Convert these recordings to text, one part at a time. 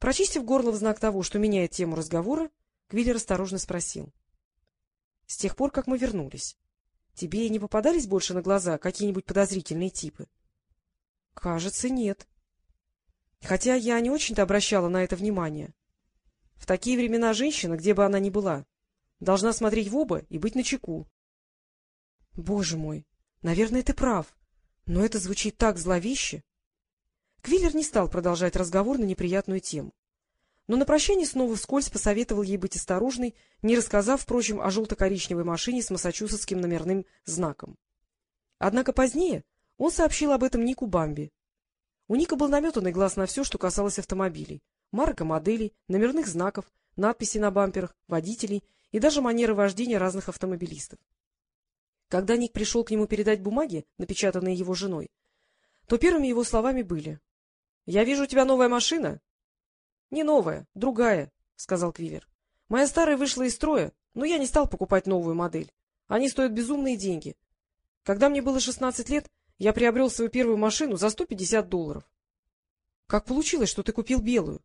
Прочистив горло в знак того, что меняет тему разговора, Квиллер осторожно спросил. — С тех пор, как мы вернулись, тебе не попадались больше на глаза какие-нибудь подозрительные типы? — Кажется, нет. Хотя я не очень-то обращала на это внимание. В такие времена женщина, где бы она ни была, должна смотреть в оба и быть начеку. — Боже мой, наверное, ты прав, но это звучит так зловеще. Квиллер не стал продолжать разговор на неприятную тему, но на прощание снова вскользь посоветовал ей быть осторожной, не рассказав, впрочем, о желто-коричневой машине с массачусетским номерным знаком. Однако позднее он сообщил об этом Нику Бамби. У Ника был наметанный глаз на все, что касалось автомобилей: марок, моделей, номерных знаков, надписей на бамперах, водителей и даже манеры вождения разных автомобилистов. Когда Ник пришел к нему передать бумаги, напечатанные его женой, то первыми его словами были: — Я вижу, у тебя новая машина. — Не новая, другая, — сказал Квиллер. — Моя старая вышла из строя, но я не стал покупать новую модель. Они стоят безумные деньги. Когда мне было 16 лет, я приобрел свою первую машину за $150. — Как получилось, что ты купил белую?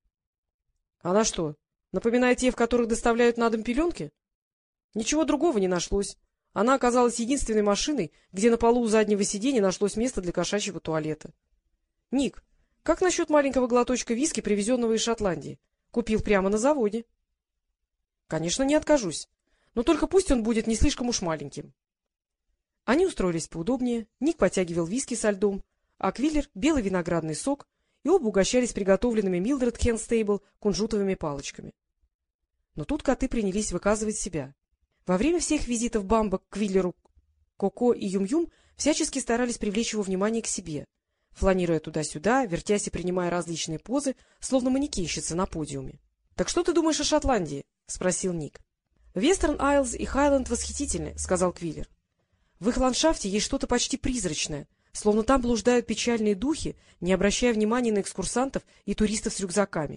— Она что, напоминает те, в которых доставляют на дом пеленки? Ничего другого не нашлось. Она оказалась единственной машиной, где на полу у заднего сиденья нашлось место для кошачьего туалета. — Ник, как насчет маленького глоточка виски, привезенного из Шотландии? Купил прямо на заводе. — Конечно, не откажусь, но только пусть он будет не слишком уж маленьким. Они устроились поудобнее, Ник потягивал виски со льдом, а Квиллер — белый виноградный сок, и оба угощались приготовленными Милдред Хенстейбл кунжутовыми палочками. Но тут коты принялись выказывать себя. Во время всех визитов Бамба к Квиллеру Коко и Юм-Юм всячески старались привлечь его внимание к себе, фланируя туда-сюда, вертясь и принимая различные позы, словно манекенщица на подиуме. — Так что ты думаешь о Шотландии? — спросил Ник. — Вестерн Айлз и Хайленд восхитительны, — сказал Квиллер. — В их ландшафте есть что-то почти призрачное, словно там блуждают печальные духи, не обращая внимания на экскурсантов и туристов с рюкзаками.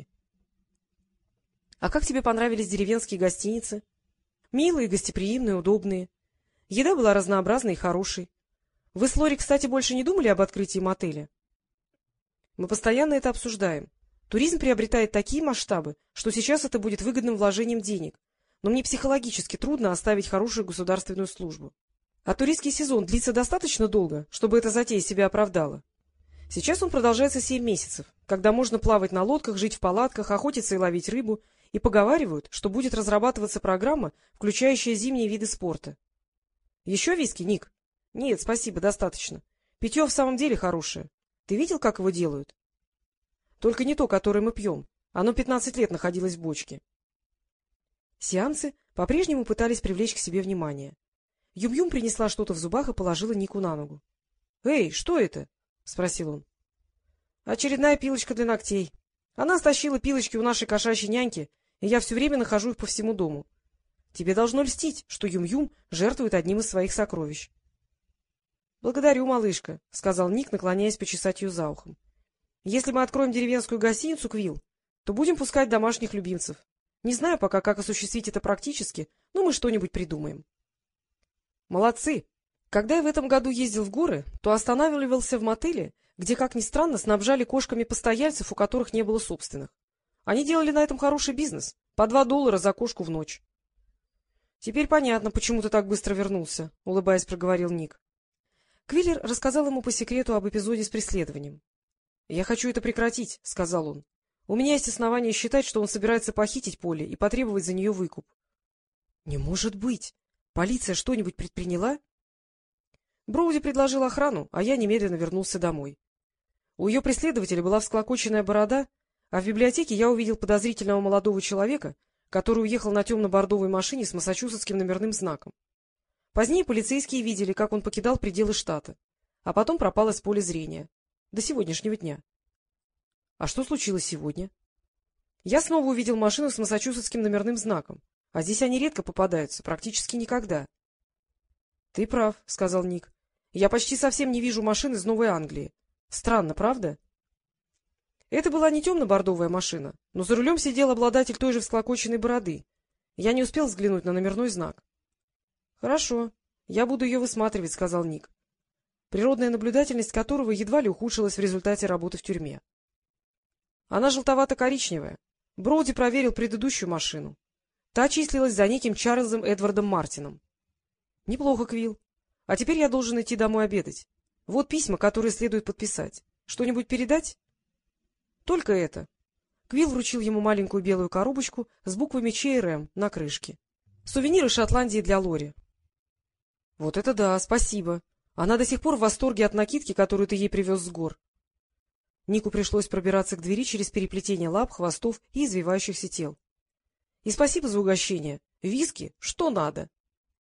— А как тебе понравились деревенские гостиницы? — Милые, гостеприимные, удобные. Еда была разнообразной и хорошей. Вы с Лори, кстати, больше не думали об открытии мотеля? — Мы постоянно это обсуждаем. Туризм приобретает такие масштабы, что сейчас это будет выгодным вложением денег, но мне психологически трудно оставить хорошую государственную службу. А туристский сезон длится достаточно долго, чтобы эта затея себя оправдала. Сейчас он продолжается 7 месяцев, когда можно плавать на лодках, жить в палатках, охотиться и ловить рыбу, и поговаривают, что будет разрабатываться программа, включающая зимние виды спорта. — Еще виски, Ник? — Нет, спасибо, достаточно. Питье в самом деле хорошее. Ты видел, как его делают? — Только не то, которое мы пьем. Оно 15 лет находилось в бочке. Сеансы по-прежнему пытались привлечь к себе внимание. Юм-Юм принесла что-то в зубах и положила Нику на ногу. — Эй, что это? — спросил он. — Очередная пилочка для ногтей. Она стащила пилочки у нашей кошачьей няньки, и я все время нахожу их по всему дому. Тебе должно льстить, что Юм-Юм жертвует одним из своих сокровищ. — Благодарю, малышка, — сказал Ник, наклоняясь почесать ее за ухом. — Если мы откроем деревенскую гостиницу, Квилл, то будем пускать домашних любимцев. Не знаю пока, как осуществить это практически, но мы что-нибудь придумаем. — Молодцы! Когда я в этом году ездил в горы, то останавливался в мотеле, где, как ни странно, снабжали кошками постояльцев, у которых не было собственных. Они делали на этом хороший бизнес, по $2 за кошку в ночь. — Теперь понятно, почему ты так быстро вернулся, — улыбаясь, проговорил Ник. Квиллер рассказал ему по секрету об эпизоде с преследованием. — Я хочу это прекратить, — сказал он. — У меня есть основания считать, что он собирается похитить Полли и потребовать за нее выкуп. — Не может быть! Полиция что-нибудь предприняла? Броуди предложил охрану, а я немедленно вернулся домой. У ее преследователя была всклокоченная борода, а в библиотеке я увидел подозрительного молодого человека, который уехал на темно-бордовой машине с массачусетским номерным знаком. Позднее полицейские видели, как он покидал пределы штата, а потом пропал из поля зрения. До сегодняшнего дня. А что случилось сегодня? Я снова увидел машину с массачусетским номерным знаком, а здесь они редко попадаются, практически никогда. — Ты прав, — сказал Ник. — Я почти совсем не вижу машин из Новой Англии. Странно, правда? Это была не темно-бордовая машина, но за рулем сидел обладатель той же всклокоченной бороды. Я не успел взглянуть на номерной знак. — Хорошо, я буду ее высматривать, — сказал Ник, природная наблюдательность которого едва ли ухудшилась в результате работы в тюрьме. — Она желтовато-коричневая. Броуди проверил предыдущую машину. Та числилась за неким Чарльзом Эдвардом Мартином. — Неплохо, Квилл. А теперь я должен идти домой обедать. Вот письма, которые следует подписать. Что-нибудь передать? — Только это. Квилл вручил ему маленькую белую коробочку с буквами ЧРМ на крышке. Сувениры Шотландии для Лори. — Вот это да, спасибо. Она до сих пор в восторге от накидки, которую ты ей привез с гор. Нику пришлось пробираться к двери через переплетение лап, хвостов и извивающихся тел. — И спасибо за угощение. Виски, что надо.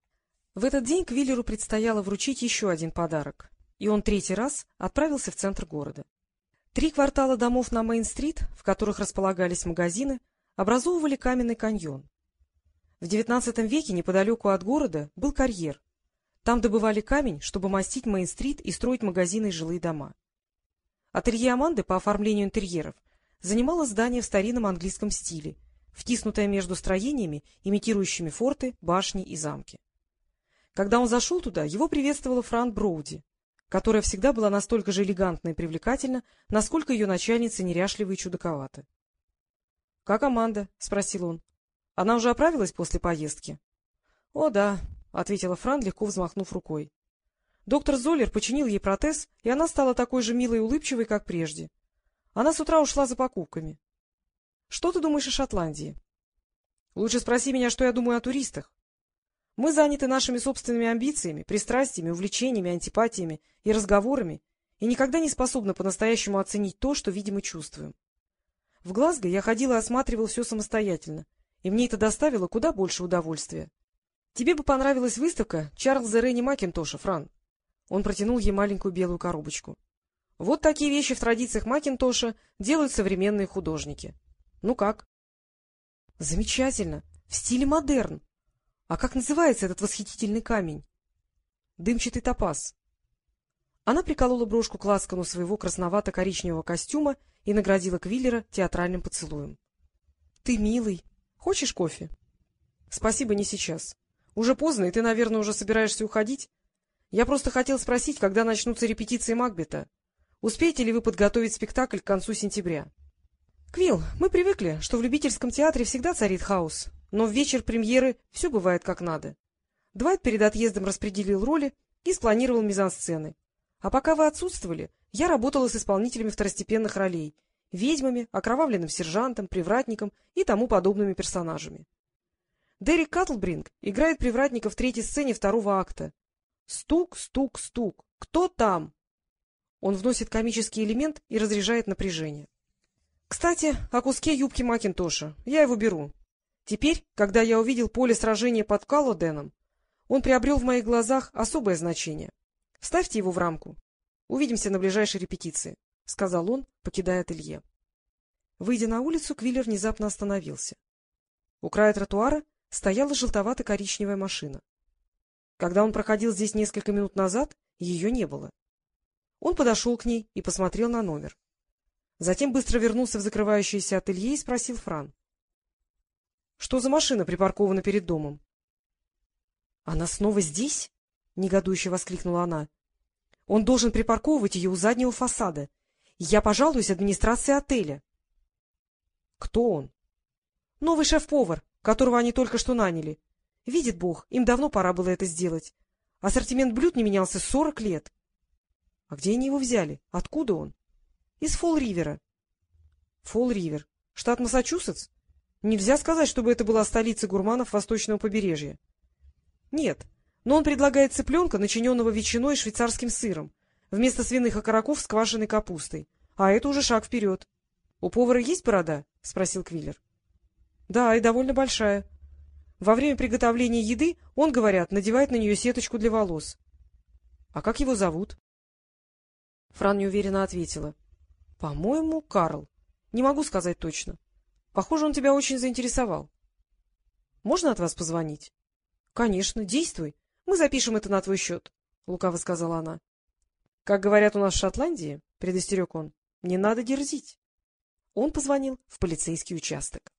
В этот день Квиллеру предстояло вручить еще один подарок, и он третий раз отправился в центр города. 3 квартала домов на Мейн-стрит, в которых располагались магазины, образовывали каменный каньон. В XIX веке неподалеку от города был карьер. Там добывали камень, чтобы мастить Мейн-стрит и строить магазины и жилые дома. Ателье Аманды по оформлению интерьеров занимало здание в старинном английском стиле, втиснутое между строениями, имитирующими форты, башни и замки. Когда он зашел туда, его приветствовала Фран Броуди, которая всегда была настолько же элегантна и привлекательна, насколько ее начальница неряшлива и чудаковата. — Как Аманда? — спросил он. — Она уже оправилась после поездки? — О, да, — ответила Фран, легко взмахнув рукой. Доктор Золлер починил ей протез, и она стала такой же милой и улыбчивой, как прежде. Она с утра ушла за покупками. — Что ты думаешь о Шотландии? — Лучше спроси меня, что я думаю о туристах. Мы заняты нашими собственными амбициями, пристрастиями, увлечениями, антипатиями и разговорами и никогда не способны по-настоящему оценить то, что видим и чувствуем. В Глазго я ходила и осматривала все самостоятельно, и мне это доставило куда больше удовольствия. Тебе бы понравилась выставка Чарльза Ренни Макинтоша, Фран. Он протянул ей маленькую белую коробочку. Вот такие вещи в традициях Макинтоша делают современные художники. Ну как? — Замечательно. В стиле модерн. А как называется этот восхитительный камень? — Дымчатый топаз. Она приколола брошку к лацкану своего красновато-коричневого костюма и наградила Квиллера театральным поцелуем. — Ты милый. Хочешь кофе? — Спасибо, не сейчас. Уже поздно, и ты, наверное, уже собираешься уходить? Я просто хотел спросить, когда начнутся репетиции Макбета. Успеете ли вы подготовить спектакль к концу сентября? — Квилл, мы привыкли, что в любительском театре всегда царит хаос, но в вечер премьеры все бывает как надо. Двайт перед отъездом распределил роли и спланировал мизансцены. А пока вы отсутствовали, я работала с исполнителями второстепенных ролей — ведьмами, окровавленным сержантом, привратником и тому подобными персонажами. Дерек Каттлбринг играет привратника в 3-й сцене 2-го акта. Стук, стук, стук. Кто там? Он вносит комический элемент и разряжает напряжение. Кстати, о куске юбки Макинтоша. Я его беру. Теперь, когда я увидел поле сражения под Каллоденом, он приобрел в моих глазах особое значение. Вставьте его в рамку. Увидимся на ближайшей репетиции, — сказал он, покидая ателье. Выйдя на улицу, Квиллер внезапно остановился. У края тротуара стояла желтовато-коричневая машина. Когда он проходил здесь несколько минут назад, ее не было. Он подошел к ней и посмотрел на номер. Затем быстро вернулся в закрывающееся ателье и спросил Фран. — Что за машина припаркована перед домом? — Она снова здесь? — негодующе воскликнула она. — Он должен припарковывать ее у заднего фасада. Я пожалуюсь администрации отеля. — Кто он? — Новый шеф-повар, которого они только что наняли. Видит Бог, им давно пора было это сделать. Ассортимент блюд не менялся 40 лет. — А где они его взяли? Откуда он? — Из Фолл-Ривера. — Фолл-Ривер? Штат Массачусетс? Нельзя сказать, чтобы это была столица гурманов восточного побережья. — Нет, но он предлагает цыпленка, начиненного ветчиной и швейцарским сыром, вместо свиных окороков с квашеной капустой. А это уже шаг вперед. — У повара есть борода? — спросил Квиллер. — Да, и довольно большая. Во время приготовления еды он, говорят, надевает на нее сеточку для волос. — А как его зовут? Фран неуверенно ответила. — По-моему, Карл. Не могу сказать точно. Похоже, он тебя очень заинтересовал. — Можно от вас позвонить? — Конечно, действуй. Мы запишем это на твой счет, — лукаво сказала она. — Как говорят у нас в Шотландии, — предостерег он, — не надо дерзить. Он позвонил в полицейский участок.